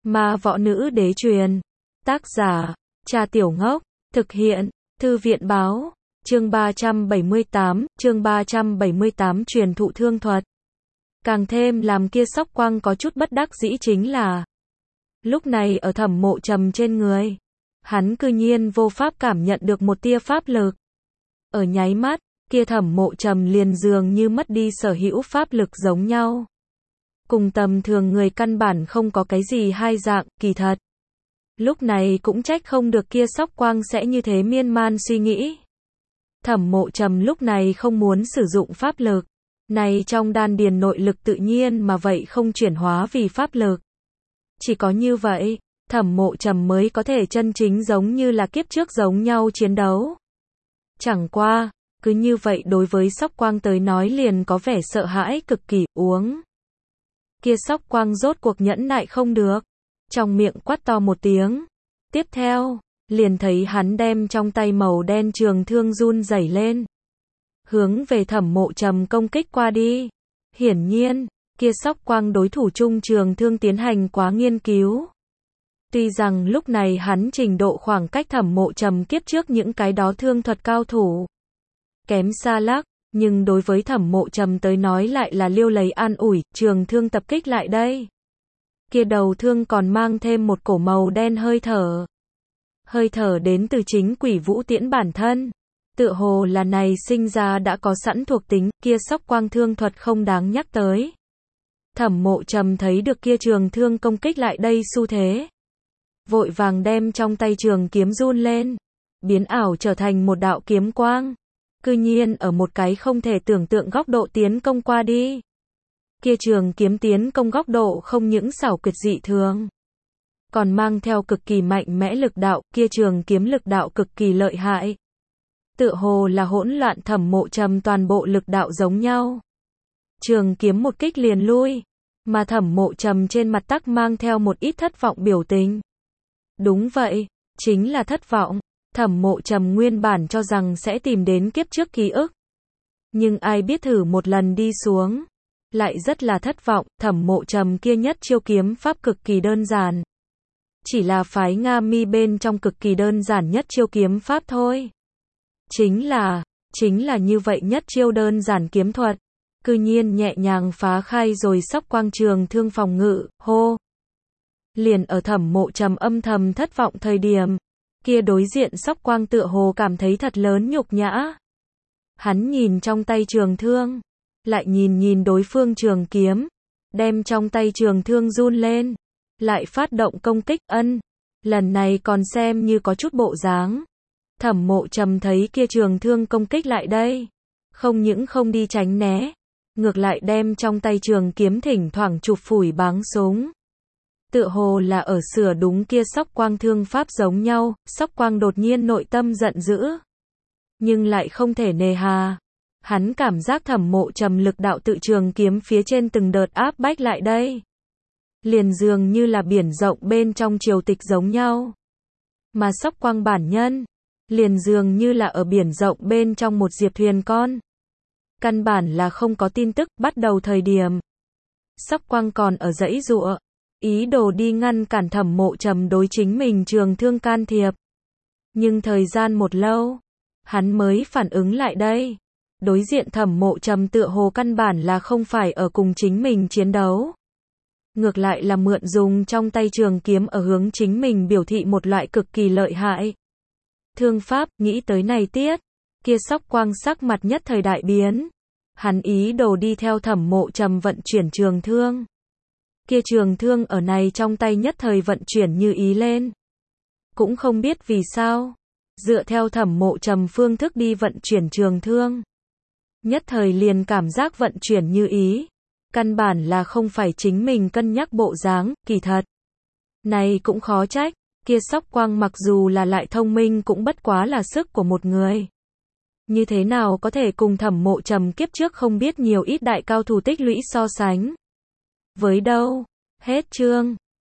Ma võ nữ đế truyền. Tác giả, Cha Tiểu Ngốc. Thực hiện, Thư viện báo. Chương 378 truyền thụ thương thuật. Càng thêm làm kia Sóc Quang có chút bất đắc dĩ chính là lúc này ở Thẩm Mộ Trầm trên người, hắn cư nhiên vô pháp cảm nhận được một tia pháp lực. Ở nháy mắt, kia Thẩm Mộ Trầm liền dường như mất đi sở hữu pháp lực giống nhau. Cùng tầm thường người căn bản không có cái gì hai dạng, kỳ thật. Lúc này cũng trách không được kia Sóc Quang sẽ như thế miên man suy nghĩ. Thẩm Mộ Trầm lúc này không muốn sử dụng pháp lực. Này trong đan điền nội lực tự nhiên mà vậy không chuyển hóa vì pháp lực. Chỉ có như vậy, Thẩm Mộ Trầm mới có thể chân chính giống như là kiếp trước giống nhau chiến đấu. Chẳng qua, cứ như vậy đối với Sóc Quang tới nói liền có vẻ sợ hãi cực kỳ, uống. Kia Sóc Quang rốt cuộc nhẫn nại không được. Trong miệng quát to một tiếng. Tiếp theo, liền thấy hắn đem trong tay màu đen trường thương run rẩy lên. Hướng về Thẩm Mộ Trầm công kích qua đi. Hiển nhiên, kia Sóc Quang đối thủ chung trường thương tiến hành quá nghiên cứu. Tuy rằng lúc này hắn trình độ khoảng cách Thẩm Mộ Trầm kiếp trước những cái đó thương thuật cao thủ kém xa lắc, nhưng đối với Thẩm Mộ Trầm tới nói lại là liêu lấy an ủi, trường thương tập kích lại đây. Kia đầu thương còn mang thêm một cổ màu đen hơi thở. Hơi thở đến từ chính Quỷ Vũ Tiễn bản thân. Tựa hồ là này sinh ra đã có sẵn thuộc tính, kia Sóc Quang thương thuật không đáng nhắc tới. Thẩm Mộ Trầm thấy được kia trường thương công kích lại đây xu thế. Vội vàng đem trong tay trường kiếm run lên. Biến ảo trở thành một đạo kiếm quang. Cư nhiên ở một cái không thể tưởng tượng góc độ tiến công qua đi. Kia trường kiếm tiến công góc độ không những xảo quyệt dị thường, còn mang theo cực kỳ mạnh mẽ lực đạo, kia trường kiếm lực đạo cực kỳ lợi hại. Tựa hồ là hỗn loạn Thẩm Mộ Trầm toàn bộ lực đạo giống nhau. Trường kiếm một kích liền lui, mà Thẩm Mộ Trầm trên mặt tắc mang theo một ít thất vọng biểu tình. Đúng vậy, chính là thất vọng. Thẩm Mộ Trầm nguyên bản cho rằng sẽ tìm đến kiếp trước ký ức. Nhưng ai biết thử một lần đi xuống, lại rất là thất vọng. Thẩm Mộ Trầm kia nhất chiêu kiếm pháp cực kỳ đơn giản. Chỉ là phái Nga Mi bên trong cực kỳ đơn giản nhất chiêu kiếm pháp thôi. Chính là như vậy nhất chiêu đơn giản kiếm thuật. Cư nhiên nhẹ nhàng phá khai rồi Sóc Quang trường thương phòng ngự, hô. Liền ở Thẩm Mộ Trầm âm thầm thất vọng thời điểm. Kia đối diện Sóc Quang tựa hồ cảm thấy thật lớn nhục nhã. Hắn nhìn trong tay trường thương. Lại nhìn đối phương trường kiếm. Đem trong tay trường thương run lên. Lại phát động công kích ân. Lần này còn xem như có chút bộ dáng. Thẩm Mộ Trầm thấy kia trường thương công kích lại đây. Không những không đi tránh né. Ngược lại đem trong tay trường kiếm thỉnh thoảng chụp phủi báng súng. Tựa hồ là ở sửa đúng kia Sóc Quang thương pháp giống nhau. Sóc Quang đột nhiên nội tâm giận dữ. Nhưng lại không thể nề hà. Hắn cảm giác Thẩm Mộ Trầm lực đạo tự trường kiếm phía trên từng đợt áp bách lại đây. Liền dường như là biển rộng bên trong triều tịch giống nhau. Mà Sóc Quang bản nhân, liền dường như là ở biển rộng bên trong một diệp thuyền con. Căn bản là không có tin tức. Bắt đầu thời điểm, Sóc Quang còn ở giãy giụa, ý đồ đi ngăn cản Thẩm Mộ Trầm đối chính mình trường thương can thiệp. Nhưng thời gian một lâu, hắn mới phản ứng lại đây. Đối diện Thẩm Mộ Trầm tựa hồ căn bản là không phải ở cùng chính mình chiến đấu. Ngược lại là mượn dùng trong tay trường kiếm ở hướng chính mình biểu thị một loại cực kỳ lợi hại thương pháp. Nghĩ tới này tiết, kia Sóc Quang sắc mặt nhất thời đại biến. Hắn ý đồ đi theo Thẩm Mộ Trầm vận chuyển trường thương. Kia trường thương ở này trong tay nhất thời vận chuyển như ý lên. Cũng không biết vì sao, dựa theo Thẩm Mộ Trầm phương thức đi vận chuyển trường thương. Nhất thời liền cảm giác vận chuyển như ý. Căn bản là không phải chính mình cân nhắc bộ dáng, kỳ thật. Này cũng khó trách, kia Sóc Quang mặc dù là lại thông minh cũng bất quá là sức của một người. Như thế nào có thể cùng Thẩm Mộ Trầm kiếp trước không biết nhiều ít đại cao thủ tích lũy so sánh. Với đâu, hết chương.